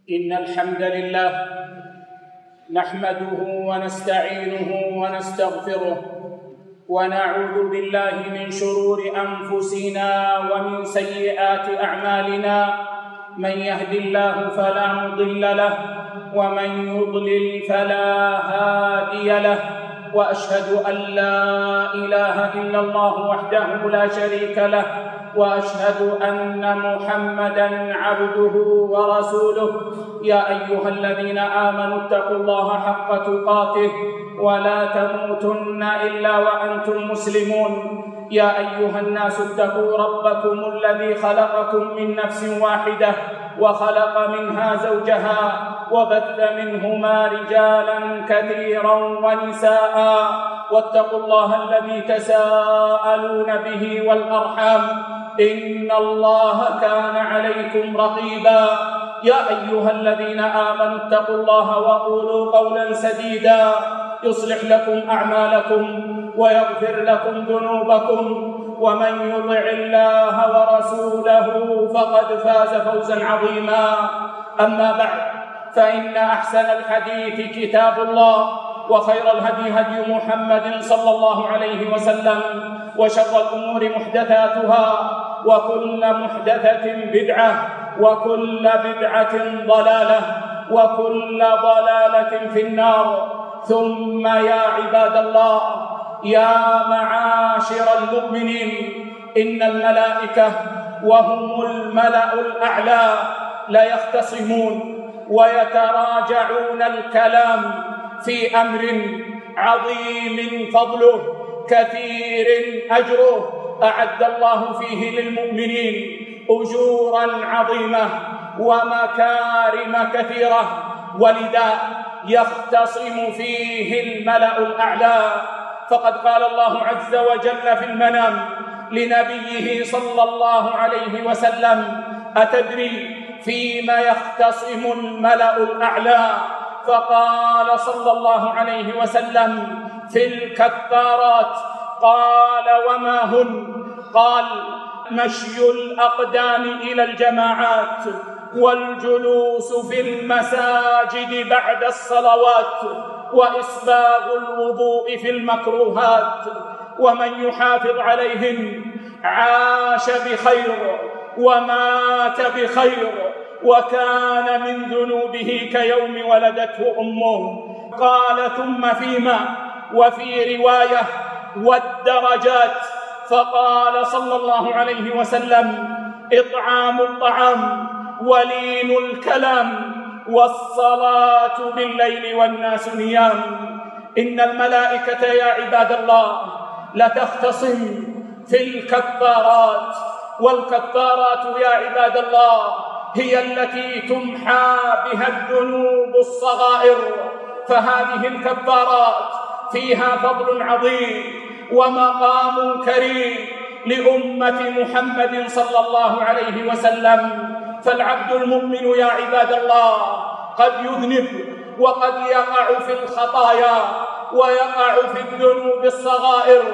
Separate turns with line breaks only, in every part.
إن الحمد لله نحمده ونستعينه ونستغفره ونعوذ بالله من شرور أنفسنا ومن سيئات أعمالنا. من يهد الله فلا مضل له ومن يضلل فلا هادي له، وأشهد أن لا إله إلا الله وحده لا شريك له، وأشهد أن محمدًا عبده ورسوله. يا أيها الذين آمنوا اتقوا الله حق تقاته ولا تموتن إلا وأنتم مسلمون. يا أيها الناس اتقوا ربكم الذي خلقكم من نفس واحدة وخلق منها زوجها وبث منهما رجالا كثيرا ونساء، واتقوا الله الذي تساءلون به والأرحام إن الله كان عليكم رقيبا. يا أيها الذين آمنوا اتقوا الله وقولوا قولا سديدا يصلح لكم أعمالكم ويغفر لكم ذنوبكم، ومن يطع الله ورسوله فقد فاز فوزا عظيما. أما بعد، فإن أحسن الحديث كتاب الله، وخير الهدي هدي محمد صلى الله عليه وسلم، وشر الأمور محدثاتها، وكل محدثة بدعة، وكل بدعة ضلالة، وكل ضلالة في النار. ثم يا عباد الله، يا معاشر المؤمنين، إن الملائكة وهم الملأ الأعلى ليختصمون ويتراجعون الكلام في أمر عظيم فضله كثير أجره، أعد الله فيه للمؤمنين أجورا عظيمة ومكارم كثيرة، ولذا يختصم فيه الملأ الأعلى. فقد قال الله عز وجل في المنام لنبيه صلى الله عليه وسلم: أتدري فيما يختصم الملأ الأعلى؟ فقال صلى الله عليه وسلم: في الكفارات. قال: وما هن؟ قال: مشي الأقدام إلى الجماعات، والجلوس في المساجد بعد الصلوات، وإسباغ الوضوء في المكروهات. ومن يحافظ عليهن عاش بخير ومات بخير، وكان من ذنوبه كيوم ولدته أمه. قال: ثم فيما؟ وفي رواية: والدرجات. فقال صلى الله عليه وسلم: إطعام الطعام، ولين الكلام، والصلاة بالليل والناس نيام. إن الملائكة يا عباد الله لتختصم في الكفارات، والكفارات يا عباد الله هي التي تمحى بها الذنوب الصغائر. فهذه الكفارات فيها فضل عظيم ومقام كريم لأمة محمد صلى الله عليه وسلم. فالعبد المؤمن يا عباد الله قد يذنب وقد يقع في الخطايا ويقع في الذنوب الصغائر،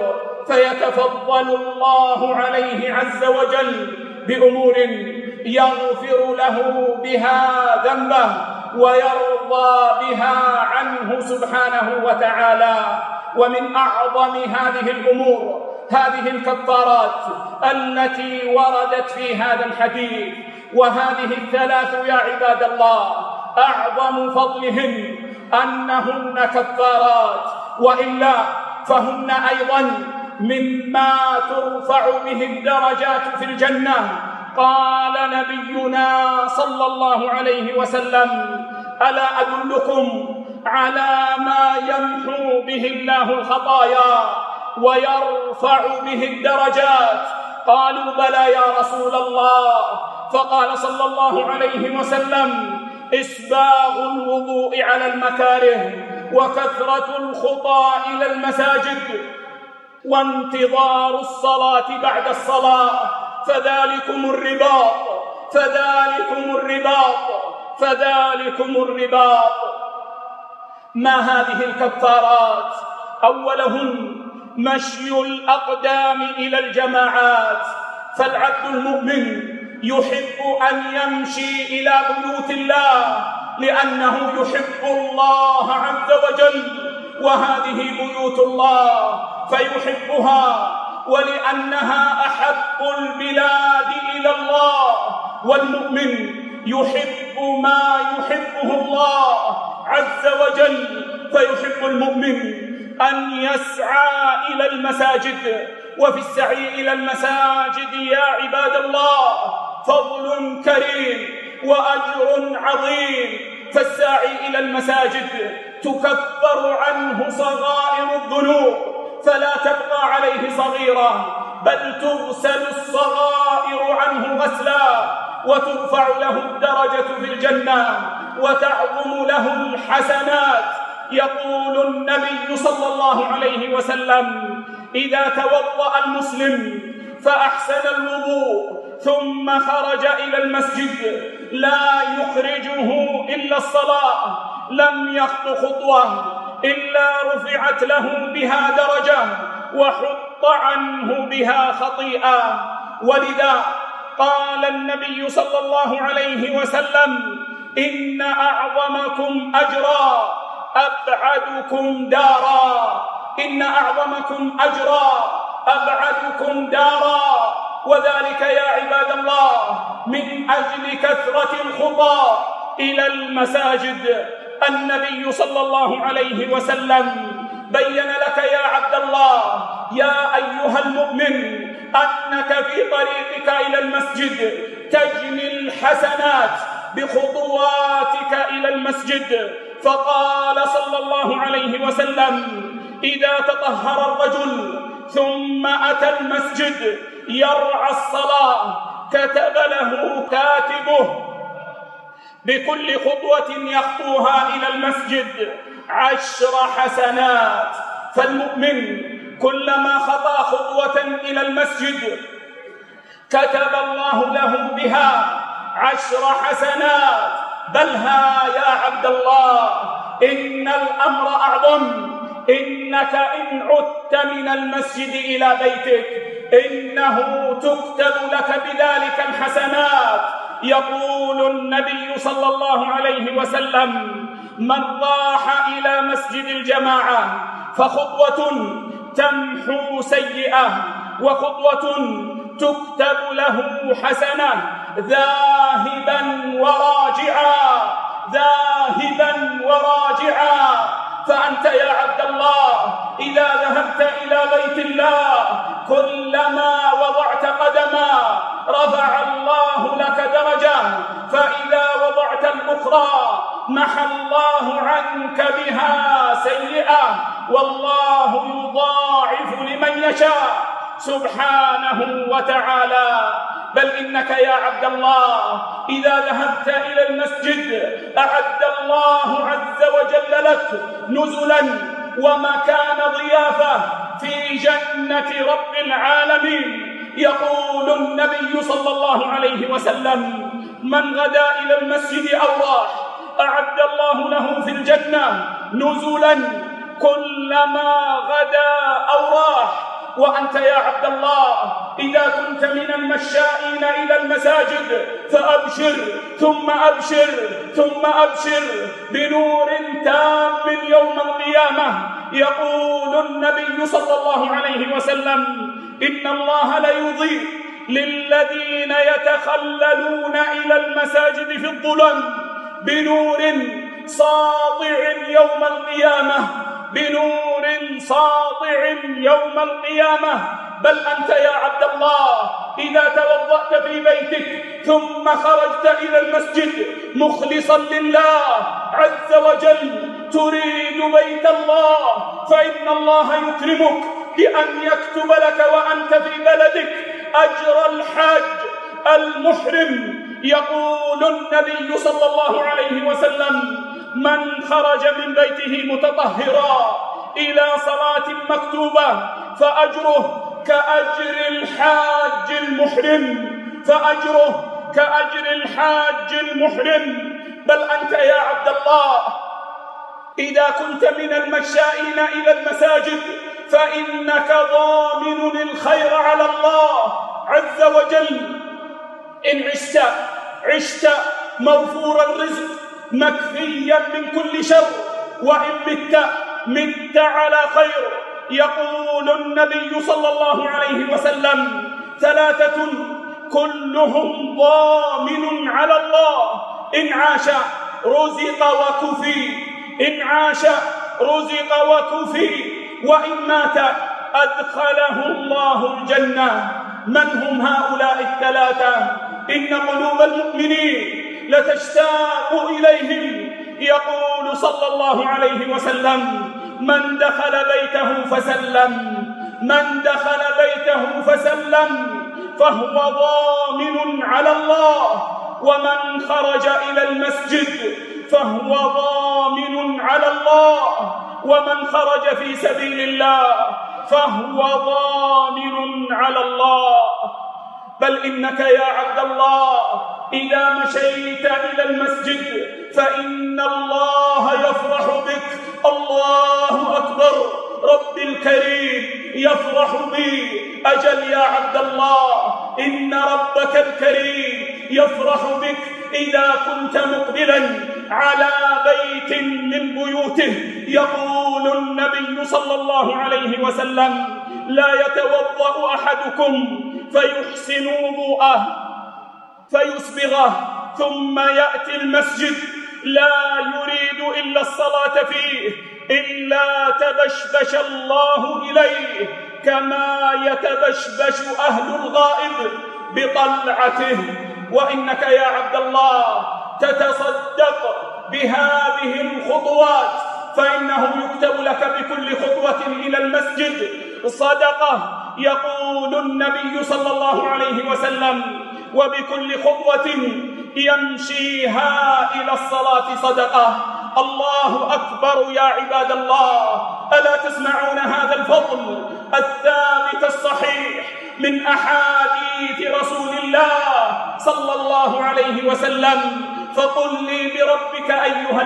فيتفضل الله عليه عز وجل بأمور يغفر له بها ذنبه ويرضى بها عنه سبحانه وتعالى. ومن أعظم هذه الأمور هذه الكفارات التي وردت في هذا الحديث، وهذه الثلاث يا عباد الله أعظم فضلهن أنهن كفارات، وإلا فهن أيضا مما ترفع به الدرجات في الجنة. قال نبينا صلى الله عليه وسلم: ألا أدلكم على ما يمحو به الله الخطايا ويرفع به الدرجات؟ قالوا: بلى يا رسول الله. فقال صلى الله عليه وسلم: إسباغ الوضوء على المكاره، وكثرة الخطى إلى المساجد، وانتظار الصلاة بعد الصلاة. فذلكم الرباط، فذلكم الرباط، فذلكم الرباط. ما هذه الكفارات؟ أولهن مشي الأقدام إلى الجماعات. فالعبد المؤمن يحب أن يمشي إلى بيوت الله لأنه يحب الله عز وجل، وهذه بيوت الله فيحبها، ولأنها أحب البلاد إلى الله، والمؤمن يحب ما يحبه الله عز وجل، فيحب المؤمن أن يسعى إلى المساجد. وفي السعي إلى المساجد يا عباد الله فضل كريم وأجر عظيم، فالساعي إلى المساجد تكفر عنه صغائر الذنوب فلا تبقى عليه صغيرة، بل تغسل الصغائر عنه غسلا، وترفع له الدرجة في الجنة، وتعظم له الحسنات. يقول النبي صلى الله عليه وسلم: إذا توضأ المسلم فأحسن الوضوء ثم خرج إلى المسجد لا يخرجه إلا الصلاة، لم يخط خطوة إلا رفعت له بها درجة وحط عنه بها خطيئة. ولذا قال النبي صلى الله عليه وسلم: إن أعظمكم أجرا أبعدكم دارا، إن أعظمكم أجرا أبعدكم دارا. وذلك يا عباد الله من أجل كثرة الخطى إلى المساجد. النبي صلى الله عليه وسلم بين لك يا عبد الله يا أيها المؤمن أنك في طريقك إلى المسجد تجني الحسنات بخطواتك إلى المسجد. فقال صلى الله عليه وسلم: إذا تطهر الرجل ثم أتى المسجد يرعى الصلاة كتب له كاتبه بكل خطوة يخطوها إلى المسجد 10 حسنات. فالمؤمن كلما خطى خطوة إلى المسجد كتب الله له بها 10 حسنات. بل ها يا عبد الله إن الأمر أعظم، إنك إن عدت من المسجد إلى بيتك إنه تكتب لك بذلك الحسنات. يقول النبي صلى الله عليه وسلم: من راح إلى مسجد الجماعة فخطوة تمحو سيئة وخطوة تكتب له حسنة، ذاهبا وراجعا ذاهبا وراجعا. فأنت يا عبد الله إذا ذهبت إلى بيت الله كلما وضعت قدما رفع الله لك درجة، فإذا وضعت الأخرى محى الله عنك بها سيئة، والله يضاعف لمن يشاء سبحانه وتعالى. بل إنك يا عبد الله إذا ذهبت إلى المسجد أعد الله عز وجل لك نزلا ومكان ضيافة في جنة رب العالمين. يقول النبي صلى الله عليه وسلم: من غدا إلى المسجد أو راح أعد الله له في الجنة نزلا كلما غدا أو راح. وأنت يا عبد الله إذا كنت من المشائين إلى المساجد فأبشر ثم أبشر ثم أبشر بنور تام يوم القيامة. يقول النبي صلى الله عليه وسلم: إن الله ليضيء للذين يتخللون إلى المساجد في الظلم بنور ساطع يوم القيامة، بنور ساطع يوم القيامة. بل أنت يا عبد الله إذا توضأت في بيتك ثم خرجت إلى المسجد مخلصا لله عز وجل تريد بيت الله، فإن الله يكرمك بأن يكتب لك وأنت في بلدك أجر الحاج المحرم. يقول النبي صلى الله عليه وسلم: من خرج من بيته متطهرا إلى صلاة مكتوبة فأجره كأجر الحاج المحرم، فأجره كأجر الحاج المحرم. بل أنت يا عبد الله إذا كنت من المشائين إلى المساجد فإنك ضامن الخير على الله عز وجل. إن عشت موفور الرزق مكفيا من كل شر، وإن مت على خير. يقول النبي صلى الله عليه وسلم: 3 كلهم ضامن على الله: إن عاش رزق وكفي، وإن مات أدخله الله الجنة. من هم هؤلاء 3؟ إن قلوب المؤمنين لتشتاق إليهم. يقول صلى الله عليه وسلم: من دخل بيته فسلم فهو ضامن على الله، ومن خرج إلى المسجد فهو ضامن على الله، ومن خرج في سبيل الله فهو ضامن على الله. بل إنك يا عبد الله إذا مشيت إلى المسجد فإن الله يفرح بك. الله أكبر، رب الكريم يفرح بي. أجل يا عبد الله، إن ربك الكريم يفرح بك إذا كنت مقبلا على بيت من بيوته. يقول النبي صلى الله عليه وسلم: لا يتوضأ أحدكم فيحسن وضوءه فيسبغه ثم يأتي المسجد لا يريد إلا الصلاة فيه إلا تبشبش الله إليه كما يتبشبش أهل الغائب بطلعته. وإنك يا عبد الله تتصدق بهذه الخطوات، فإنه يكتب لك بكل خطوة إلى المسجد صدقة. يقول النبي صلى الله عليه وسلم: وبكل خطوة يمشيها إلى الصلاة صدقة. الله أكبر يا عباد الله. ألا تسمعون هذا الفضل الثابت الصحيح من أحاديث رسول الله صلى الله عليه وسلم؟ فقل لي بربك أيها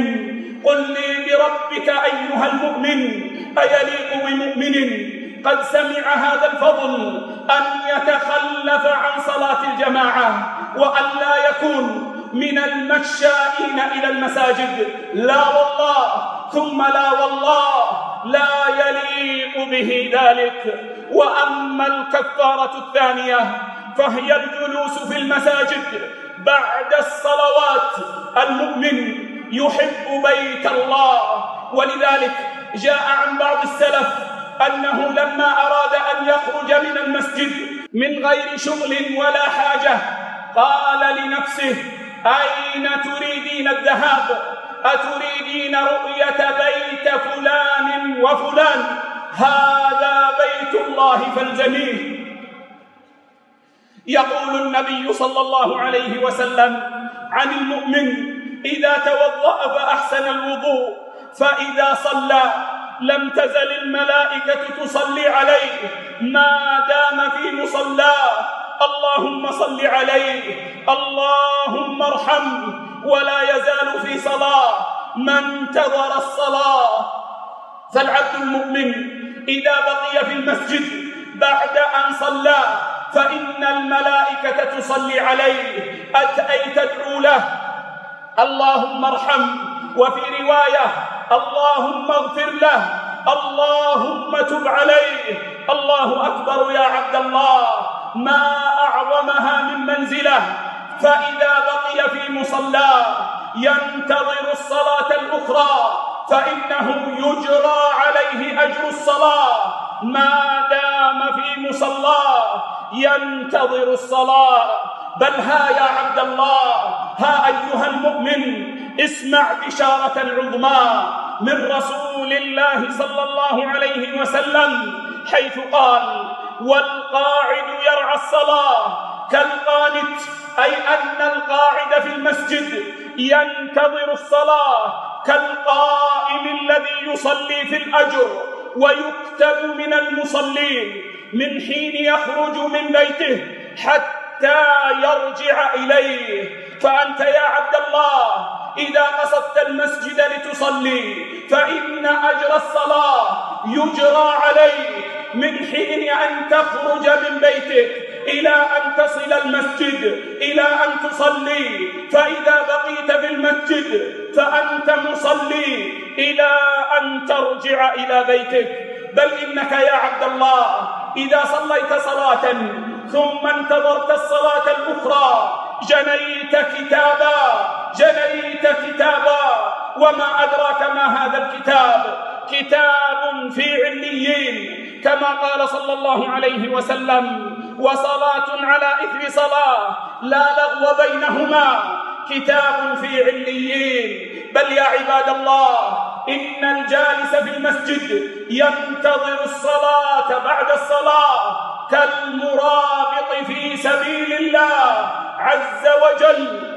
المؤمن، أيليق بمؤمن قد سمع هذا الفضل أن يتخلف عن صلاة الجماعة وأن لا يكون من المشائين إلى المساجد؟ لا والله ثم لا والله، لا يليق به ذلك. وأما الكفارة الثانية فهي الجلوس في المساجد بعد الصلوات. المؤمن يحب بيت الله، ولذلك جاء عن بعض السلف أنه لما أراد أن يخرج من المسجد من غير شغل ولا حاجة قال لنفسه: أين تريدين الذهاب؟ أتريدين رؤية بيت فلان وفلان؟ هذا بيت الله فالزميه. يقول النبي صلى الله عليه وسلم عن المؤمن: إذا توضأ فأحسن الوضوء فإذا صلى لم تزل الملائكة تصلي عليه ما دام في مصلاه. اللهم صل عليه، اللهم ارحمه، ولا يزال في صلاة ما انتظر الصلاة. فالعبد المؤمن إذا بقي في المسجد بعد أن صلى فإن الملائكة تصلي عليه، أي تدعو له: اللهم ارحمه، وفي رواية: اللهم اغفر له، اللهم تب عليه. الله أكبر يا عبد الله، ما أعظمها من منزلة. فإذا بقي في مصلاه ينتظر الصلاة الأخرى فإنه يجرى عليه أجر الصلاة ما دام في مصلاه ينتظر الصلاة. بل ها يا عبد الله، ها أيها المؤمن، اسمع بشارة عظمى من رسول الله صلى الله عليه وسلم حيث قال: والقاعد يرعى الصلاة كالقانت، أي أن القاعد في المسجد ينتظر الصلاة كالقائم الذي يصلي في الأجر ويكتب من المصلين من حين يخرج من بيته حتى يرجع إليه. فأنت يا عبد الله إذا قصدت المسجد لتصلي فإن أجر الصلاة يجرى عليك من حين أن تخرج من بيتك إلى أن تصل المسجد إلى أن تصلي، فإذا بقيت في المسجد فأنت مصلي إلى أن ترجع إلى بيتك. بل إنك يا عبد الله إذا صليت صلاة ثم انتظرت الصلاة الأخرى جنيت كتابا. وما أدراك ما هذا الكتاب؟ كتاب في عليين، كما قال صلى الله عليه وسلم: وصلاة على إثر صلاة لا لغو بينهما، كتاب في عليين. بل يا عباد الله إن الجالس في المسجد ينتظر الصلاة بعد الصلاة كالمرابط في سبيل الله عز وجل.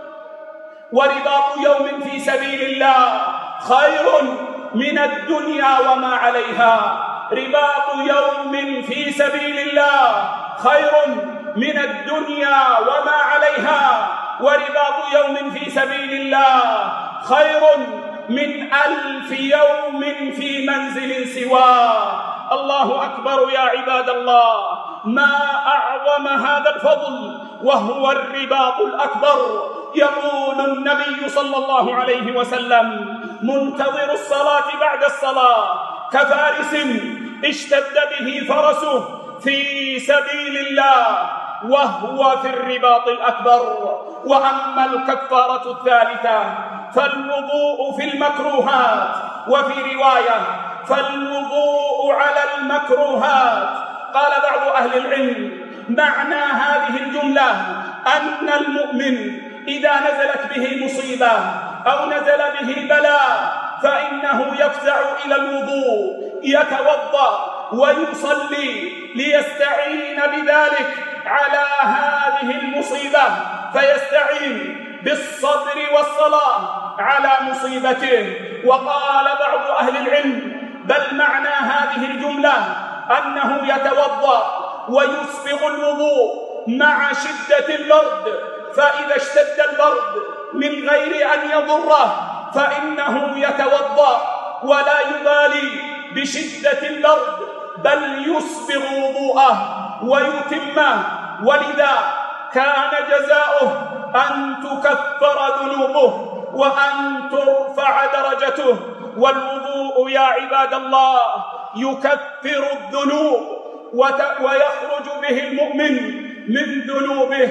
ورباط يوم في سبيل الله خير من الدنيا وما عليها. رباط يوم في سبيل الله خير من الدنيا وما عليها، ورباط يوم في سبيل الله خير من 1000 يوم في منزل سواه. الله أكبر يا عباد الله، ما أعظم هذا الفضل وهو الرباط الأكبر. يقول النبي صلى الله عليه وسلم: منتظر الصلاة بعد الصلاة كفارس اشتد به فرسه في سبيل الله وهو في الرباط الأكبر. وأما الكفارة الثالثة فالوضوء في المكروهات، وفي رواية فالوضوء على المكروهات. قال بعض أهل العلم: معنى هذه الجملة أن المؤمن إذا نزلت به مصيبة أو نزل به بلاء فإنه يفزع إلى الوضوء، يتوضأ ويصلي ليستعين بذلك على هذه المصيبة، فيستعين بالصبر والصلاة على مصيبته. وقال بعض أهل العلم: بل معنى هذه الجملة أنه يتوضأ ويسبغ الوضوء مع شدة البرد، فإذا اشتد البرد من غير أن يضره فإنه يتوضأ ولا يبالي بشدة البرد، بل يسبغ وضوءه ويتمه. ولذا كان جزاؤه أن تكفر ذنوبه وأن ترفع درجته. والوضوء يا عباد الله يكفر الذنوب ويخرج به المؤمن من ذنوبه.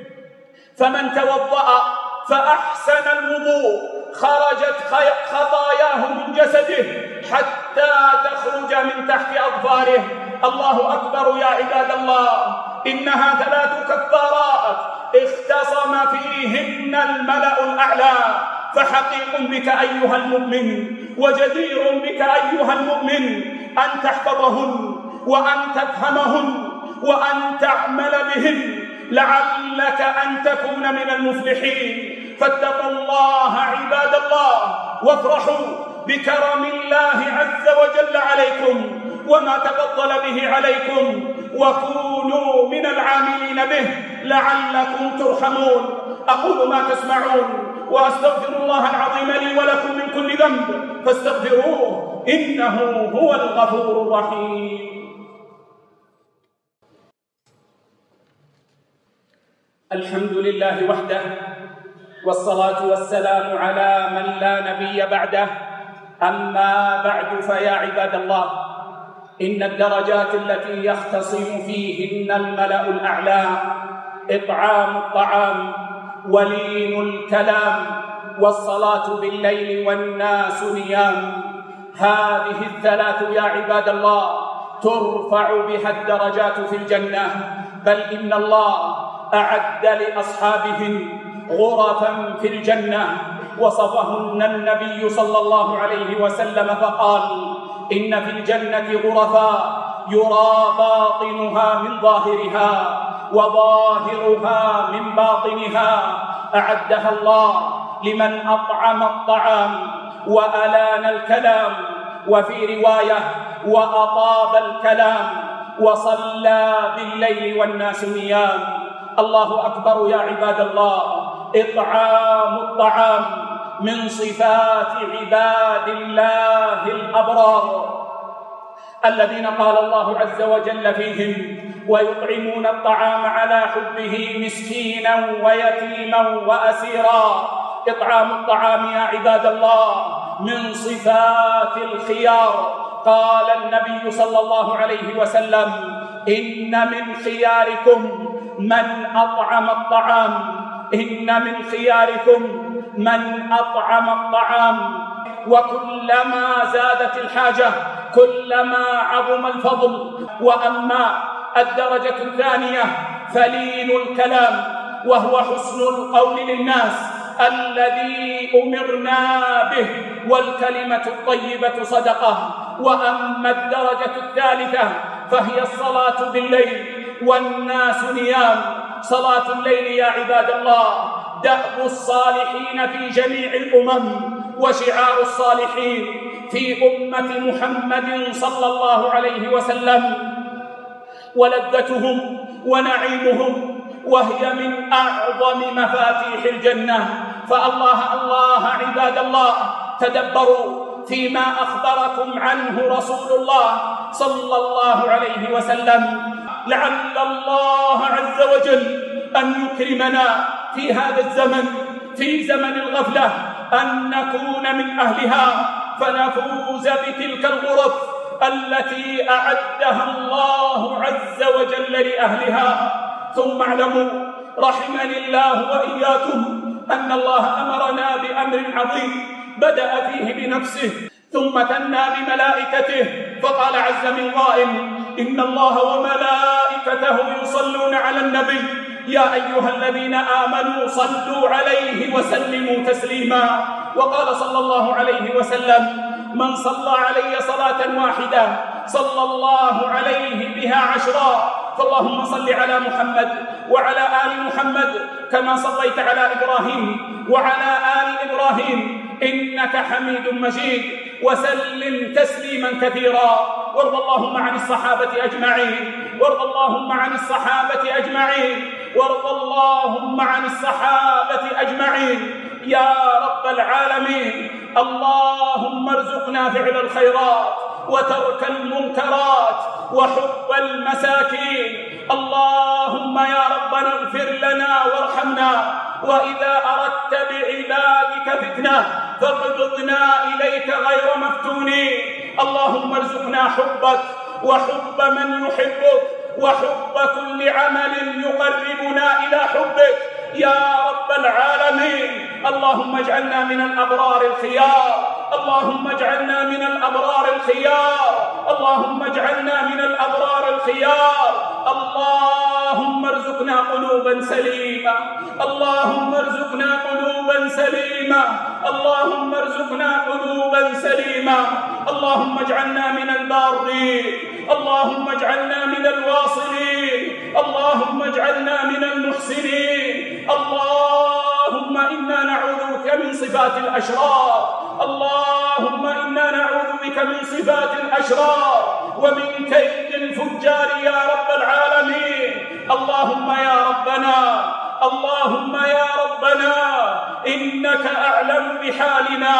فمن توضأ فأحسن الوضوء خرجت خطاياه من جسده حتى تخرج من تحت أظفاره. الله أكبر يا عباد الله، إنها 3 كفارات اختصم فيهن الملأ الأعلى. فحقيق بك أيها المؤمن وجدير بك أيها المؤمن أن تحفظهن وأن تفهمهن وأن تعمل بهن لعلك أن تكون من المفلحين. فاتقوا الله عباد الله وافرحوا بكرم الله عز وجل عليكم وما تفضل به عليكم، وكونوا من العاملين به لعلكم ترحمون. أقول ما تسمعون وأستغفر الله العظيم لي ولكم من كل ذنب فاستغفروه إنه هو الغفور الرحيم. الحمد لله وحده، والصلاة والسلام على من لا نبي بعده. أما بعد، فيا عباد الله، إن الدرجات التي يختصم فيهن الملأ الأعلى إطعام الطعام ولين الكلام والصلاة بالليل والناس نيام. هذه الثلاث يا عباد الله ترفع بها الدرجات في الجنة، بل إن الله أعد لأصحابهن غرفا في الجنة وصفهن النبي صلى الله عليه وسلم فقال: إن في الجنة غرفا يرى باطنها من ظاهرها وظاهرها من باطنها، أعدها الله لمن أطعم الطعام وألان الكلام، وفي رواية وأطاب الكلام وصلى بالليل والناس نيام. الله أكبر يا عباد الله، إطعام الطعام من صفات عباد الله الأبرار. الذين قال الله عز وجل فيهم: ويطعمون الطعام على حبه مسكينا ويتيما وأسيرا. إطعام الطعام يا عباد الله من صفات الخيار. قال النبي صلى الله عليه وسلم: إن من خياركم من أطعم الطعام، إن من خياركم من أطعم الطعام. وكلما زادت الحاجة كلما عظم الفضل. وأما الدرجة الثانية فلين الكلام، وهو حسن القول للناس الذي أمرنا به، والكلمة الطيبة صدقة. وأما الدرجة الثالثة فهي الصلاة بالليل والناس نيام. صلاة الليل يا عباد الله دأب الصالحين في جميع الأمم، وشعار الصالحين في أمة محمد صلى الله عليه وسلم، ولذتهم ونعيمهم، وهي من أعظم مفاتيح الجنة. فالله عباد الله تدبروا فيما أخبركم عنه رسول الله صلى الله عليه وسلم، لعل الله عز وجل أن يكرمنا في هذا الزمن، في زمن الغفلة، أن نكون من أهلها فنفوز بتلك الغرف التي أعدها الله عز وجل لأهلها. ثم اعلموا رحمني الله وإياكم أن الله أمرنا بأمر عظيم بدأ فيه بنفسه ثم ثنى بملائكته، فقال عز من قائل: إن الله وملائكته يصلون على النبي يا أيها الذين آمنوا صلوا عليه وسلموا تسليما. وقال صلى الله عليه وسلم: من صلى علي صلاة واحدة صلى الله عليه بها 10. فاللهم صل على محمد وعلى آل محمد كما صليت على إبراهيم وعلى آل إبراهيم إنك حميد مجيد، وسلم تسليما كثيرا. وارض اللهم عن الصحابة أجمعين، وارض اللهم عن الصحابة أجمعين، وارض اللهم عن الصحابة أجمعين يا رب العالمين. اللهم ارزقنا فعل الخيرات وترك المنكرات وحب المساكين. اللهم يا ربنا اغفر لنا وارحمنا، وإذا أردت بعبادك فتنة فاقبضنا إليك غير مفتونين. اللهم ارزقنا حبك وحب من يحبك وحب كل عمل يقربنا إلى حبك يا رب العالمين. اللهم اجعلنا من الأبرار الخيار، اللهم اجعلنا من الأبرار الخيار، اللهم اجعلنا من الأبرار الخيار. اللهم ارزقنا قلوبا سليمة، اللهم ارزقنا قلوبا سليمة، اللهم ارزقنا قلوبا سليمة. اللهم اجعلنا من البارين، اللهم اجعلنا من الواصلين، اللهم اجعلنا من المحسنين. اللهم إنا نعوذ بك من صفات الأشرار، اللهم إنا نعوذ بك من صفات الأشرار ومن كيد الفجار يا رب العالمين. اللهم يا ربنا، اللهم يا ربنا إنك أعلم بحالنا،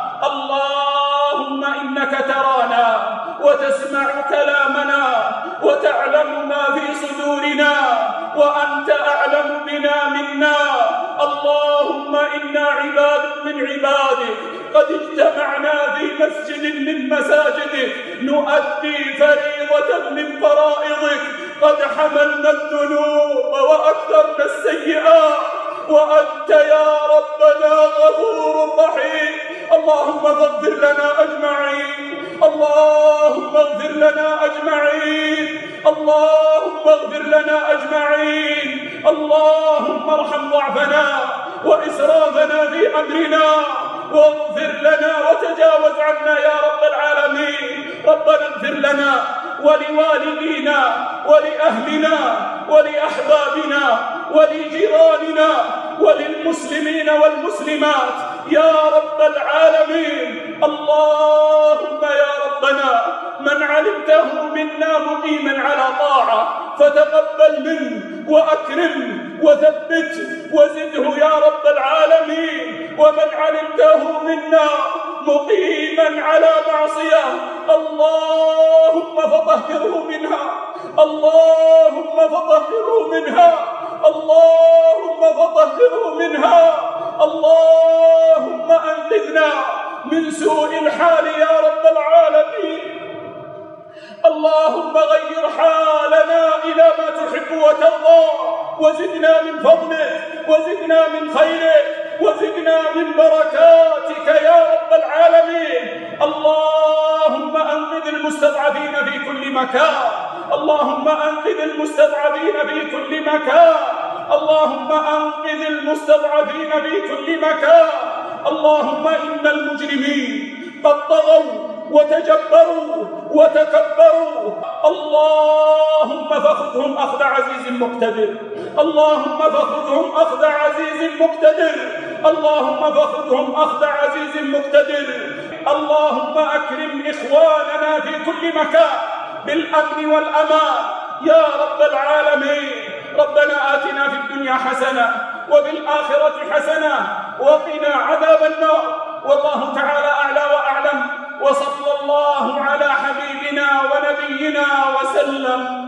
اللهم إنك ترانا وتسمع كلامنا وتعلم ما في صدورنا، وأنت أعلم بنا منا. اللهم إنا عباد من عبادك قد اجتمعنا في مسجد من مساجدك نؤدي فريضة من فرائضك، قد حملنا الذنوب وأكثرنا السيئات، وأنت يا ربنا غفور رحيم. اللهم اغفر لنا أجمعين، اللهم اغفر لنا أجمعين، اللهم اغفر لنا أجمعين. اللهم ارحم ضعفنا وإسرافنا في أمرنا، واغفر لنا وتجاوز عنا يا رب العالمين. ربنا اغفر لنا ولوالدينا ولأهلنا ولأحبابنا ولجيراننا وللمسلمين والمسلمات يا رب العالمين. اللهم يا ربنا من علمته منا مقيما على طاعة فتقبل منه وأكرمه وثبته وزده يا رب العالمين، ومن علمته منا مقيما على معصية اللهم فطهره منها، اللهم فطهره منها، اللهم فطهره منها، اللهم أنقذنا من سوء الحال يا رب العالمين. اللهم غير حالنا إلى ما تحب وترضى، وزدنا من فضلك، وزدنا من خيرك، وزدنا من بركاتك يا رب العالمين. اللهم أنقذ المستضعفين في كل مكان، اللهم أنقذ المستضعفين في كل مكان، اللهم أنقذ المستضعفين في كل مكان. اللهم إن المجرمين قد طغوا وتجبروا وتكبروا، اللهم فخذهم أخذ عزيز مقتدر، اللهم فخذهم أخذ عزيز مقتدر، اللهم فخذهم أخذ عزيز مقتدر. اللهم أكرم إخواننا في كل مكان بالأمن والأمان يا رب العالمين. ربنا آتنا في الدنيا حسنة وفي الآخرة حسنة وقنا عذاب النار. والله تعالى أعلى وأعلم، وصلى الله على حبيبنا ونبينا وسلم.